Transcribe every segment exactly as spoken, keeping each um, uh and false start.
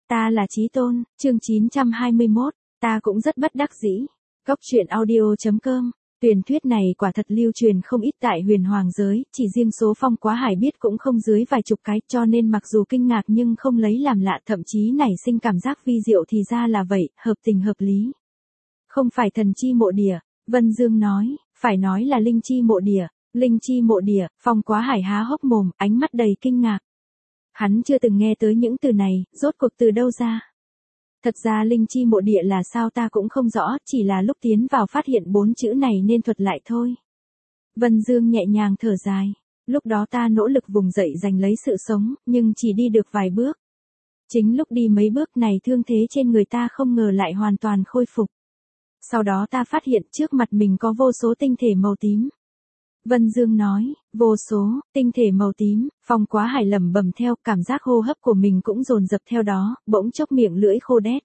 Ta là Chí Tôn, chương chín trăm hai mươi mốt, ta cũng rất bất đắc dĩ. Cốc truyện audio chấm com. Truyền thuyết này quả thật lưu truyền không ít tại huyền hoàng giới, chỉ riêng số Phong Quá Hải biết cũng không dưới vài chục cái, cho nên mặc dù kinh ngạc nhưng không lấy làm lạ, thậm chí nảy sinh cảm giác vi diệu thì ra là vậy, hợp tình hợp lý. Không phải thần chi mộ địa, Vân Dương nói, phải nói là linh chi mộ địa, linh chi mộ địa. Phong Quá Hải há hốc mồm, ánh mắt đầy kinh ngạc. Hắn chưa từng nghe tới những từ này, rốt cuộc từ đâu ra. Thật ra linh chi mộ địa là sao ta cũng không rõ, chỉ là lúc tiến vào phát hiện bốn chữ này nên thuật lại thôi. Vân Dương nhẹ nhàng thở dài. Lúc đó ta nỗ lực vùng dậy giành lấy sự sống, nhưng chỉ đi được vài bước. Chính lúc đi mấy bước này thương thế trên người ta không ngờ lại hoàn toàn khôi phục. Sau đó ta phát hiện trước mặt mình có vô số tinh thể màu tím. Vân Dương nói, vô số, tinh thể màu tím. Phong Quá Hải lẩm bẩm theo, cảm giác hô hấp của mình cũng dồn dập theo đó, bỗng chốc miệng lưỡi khô đét.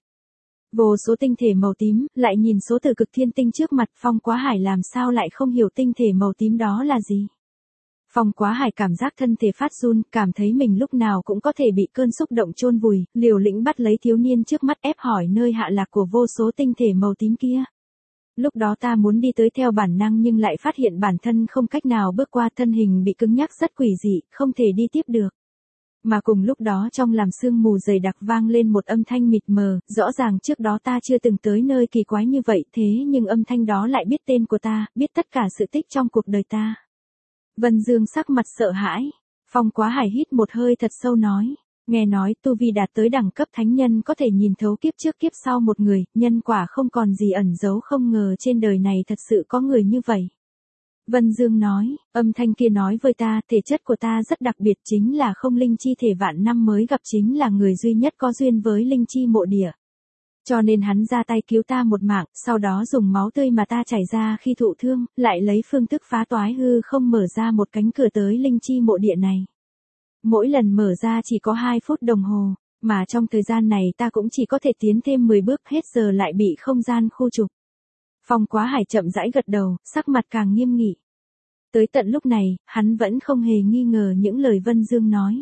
Vô số tinh thể màu tím, lại nhìn số từ cực thiên tinh trước mặt, Phong Quá Hải làm sao lại không hiểu tinh thể màu tím đó là gì. Phong Quá Hải cảm giác thân thể phát run, cảm thấy mình lúc nào cũng có thể bị cơn xúc động chôn vùi, liều lĩnh bắt lấy thiếu niên trước mắt ép hỏi nơi hạ lạc của vô số tinh thể màu tím kia. Lúc đó ta muốn đi tới theo bản năng nhưng lại phát hiện bản thân không cách nào bước qua, thân hình bị cứng nhắc rất quỷ dị, không thể đi tiếp được. Mà cùng lúc đó trong làn sương mù dày đặc vang lên một âm thanh mịt mờ, rõ ràng trước đó ta chưa từng tới nơi kỳ quái như vậy, thế nhưng âm thanh đó lại biết tên của ta, biết tất cả sự tích trong cuộc đời ta. Vân Dương sắc mặt sợ hãi. Phong Quá Hải hít một hơi thật sâu nói. Nghe nói tu vi đạt tới đẳng cấp thánh nhân có thể nhìn thấu kiếp trước kiếp sau một người, nhân quả không còn gì ẩn giấu, không ngờ trên đời này thật sự có người như vậy. Vân Dương nói, âm thanh kia nói với ta, thể chất của ta rất đặc biệt, chính là không linh chi thể vạn năm mới gặp, chính là người duy nhất có duyên với linh chi mộ địa. Cho nên hắn ra tay cứu ta một mạng, sau đó dùng máu tươi mà ta chảy ra khi thụ thương, lại lấy phương thức phá toái hư không mở ra một cánh cửa tới linh chi mộ địa này. Mỗi lần mở ra chỉ có hai phút đồng hồ, mà trong thời gian này ta cũng chỉ có thể tiến thêm mười bước, hết giờ lại bị không gian khu trục. Phong Quá Hải chậm rãi gật đầu, sắc mặt càng nghiêm nghị. Tới tận lúc này, hắn vẫn không hề nghi ngờ những lời Vân Dương nói.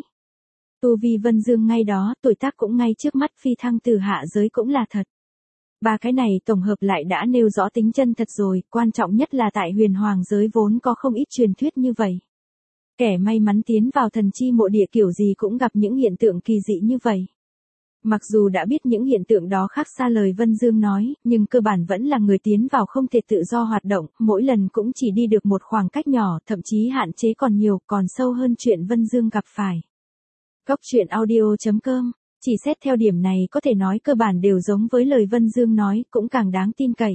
Tu vi Vân Dương ngay đó, tuổi tác cũng ngay trước mắt, phi thăng từ hạ giới cũng là thật. Ba cái này tổng hợp lại đã nêu rõ tính chân thật rồi, quan trọng nhất là tại huyền hoàng giới vốn có không ít truyền thuyết như vậy. Kẻ may mắn tiến vào thần chi mộ địa kiểu gì cũng gặp những hiện tượng kỳ dị như vậy. Mặc dù đã biết những hiện tượng đó khác xa lời Vân Dương nói, nhưng cơ bản vẫn là người tiến vào không thể tự do hoạt động, mỗi lần cũng chỉ đi được một khoảng cách nhỏ, thậm chí hạn chế còn nhiều, còn sâu hơn chuyện Vân Dương gặp phải. Cốc truyện audio chấm com, chỉ xét theo điểm này có thể nói cơ bản đều giống với lời Vân Dương nói, cũng càng đáng tin cậy.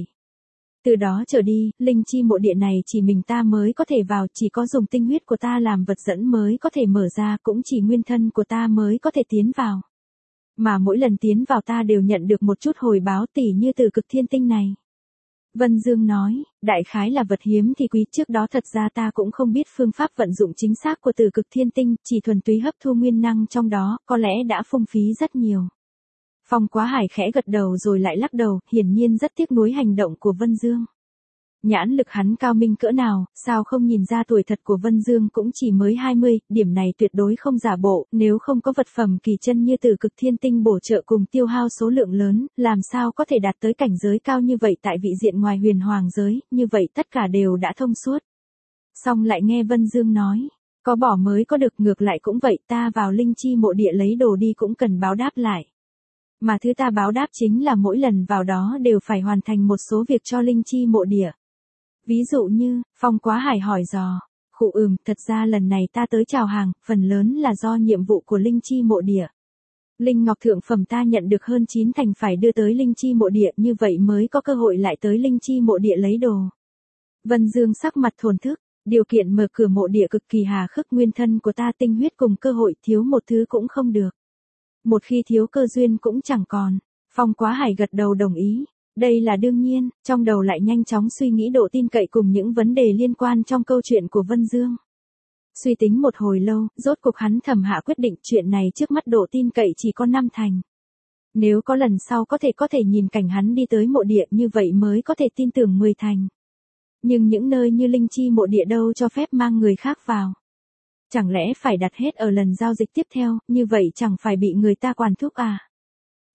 Từ đó trở đi, linh chi mộ địa này chỉ mình ta mới có thể vào, chỉ có dùng tinh huyết của ta làm vật dẫn mới có thể mở ra, cũng chỉ nguyên thân của ta mới có thể tiến vào. Mà mỗi lần tiến vào ta đều nhận được một chút hồi báo, tỉ như từ cực thiên tinh này. Vân Dương nói, đại khái là vật hiếm thì quý, trước đó thật ra ta cũng không biết phương pháp vận dụng chính xác của từ cực thiên tinh, chỉ thuần túy hấp thu nguyên năng trong đó, có lẽ đã phung phí rất nhiều. Phong Quá Hải khẽ gật đầu rồi lại lắc đầu, hiển nhiên rất tiếc nuối hành động của Vân Dương. Nhãn lực hắn cao minh cỡ nào, sao không nhìn ra tuổi thật của Vân Dương cũng chỉ mới hai mươi, điểm này tuyệt đối không giả bộ, nếu không có vật phẩm kỳ chân như từ cực thiên tinh bổ trợ cùng tiêu hao số lượng lớn, làm sao có thể đạt tới cảnh giới cao như vậy tại vị diện ngoài huyền hoàng giới, như vậy tất cả đều đã thông suốt. Xong lại nghe Vân Dương nói, có bỏ mới có được, ngược lại cũng vậy, ta vào linh chi mộ địa lấy đồ đi cũng cần báo đáp lại. Mà thứ ta báo đáp chính là mỗi lần vào đó đều phải hoàn thành một số việc cho linh chi mộ địa. Ví dụ như, Phong Quá Hải hỏi dò, khụ ừm, thật ra lần này ta tới chào hàng, phần lớn là do nhiệm vụ của linh chi mộ địa. Linh ngọc thượng phẩm ta nhận được hơn chín thành phải đưa tới linh chi mộ địa, như vậy mới có cơ hội lại tới linh chi mộ địa lấy đồ. Vân Dương sắc mặt thổn thức, điều kiện mở cửa mộ địa cực kỳ hà khắc, nguyên thân của ta tinh huyết cùng cơ hội thiếu một thứ cũng không được. Một khi thiếu cơ duyên cũng chẳng còn. Phong Quá Hải gật đầu đồng ý. Đây là đương nhiên, trong đầu lại nhanh chóng suy nghĩ độ tin cậy cùng những vấn đề liên quan trong câu chuyện của Vân Dương. Suy tính một hồi lâu, rốt cuộc hắn thầm hạ quyết định chuyện này trước mắt độ tin cậy chỉ có năm thành. Nếu có lần sau có thể có thể nhìn cảnh hắn đi tới mộ địa như vậy mới có thể tin tưởng mười thành. Nhưng những nơi như linh chi mộ địa đâu cho phép mang người khác vào. Chẳng lẽ phải đặt hết ở lần giao dịch tiếp theo, như vậy chẳng phải bị người ta quản thúc à?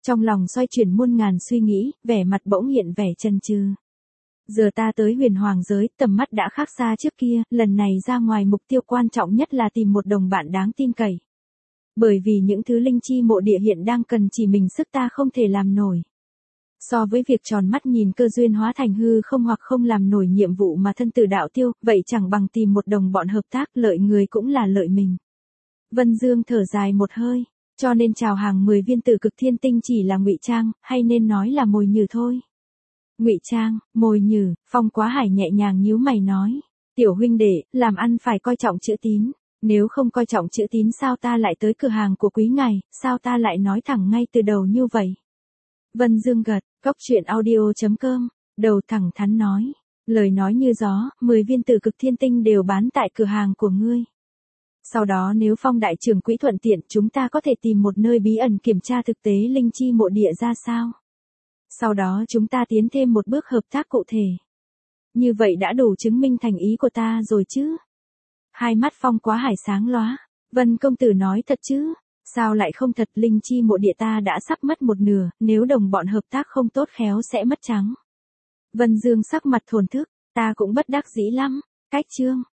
Trong lòng xoay chuyển muôn ngàn suy nghĩ, vẻ mặt bỗng hiện vẻ chần chừ. Giờ ta tới huyền hoàng giới, tầm mắt đã khác xa trước kia, lần này ra ngoài mục tiêu quan trọng nhất là tìm một đồng bạn đáng tin cậy. Bởi vì những thứ linh chi mộ địa hiện đang cần chỉ mình sức ta không thể làm nổi. So với việc tròn mắt nhìn cơ duyên hóa thành hư không hoặc không làm nổi nhiệm vụ mà thân tử đạo tiêu, vậy chẳng bằng tìm một đồng bọn hợp tác, lợi người cũng là lợi mình. Vân Dương thở dài một hơi, cho nên chào hàng mười viên tử cực thiên tinh chỉ là ngụy trang, hay nên nói là mồi nhử thôi. Ngụy trang, mồi nhử, Phong Quá Hải nhẹ nhàng nhíu mày nói, tiểu huynh đệ, làm ăn phải coi trọng chữ tín, nếu không coi trọng chữ tín sao ta lại tới cửa hàng của quý ngài, sao ta lại nói thẳng ngay từ đầu như vậy. Vân Dương gật, cốc truyện audio chấm com, đầu thẳng thắn nói, lời nói như gió, mười viên tử cực thiên tinh đều bán tại cửa hàng của ngươi. Sau đó nếu Phong đại trưởng quỹ thuận tiện chúng ta có thể tìm một nơi bí ẩn kiểm tra thực tế linh chi mộ địa ra sao. Sau đó chúng ta tiến thêm một bước hợp tác cụ thể. Như vậy đã đủ chứng minh thành ý của ta rồi chứ. Hai mắt Phong Quá Hải sáng lóa, Vân công tử nói thật chứ, sao lại không thật, linh chi mộ địa ta đã sắp mất một nửa, nếu đồng bọn hợp tác không tốt khéo sẽ mất trắng. Vân Dương sắc mặt thổn thức, ta cũng bất đắc dĩ lắm, cách chương.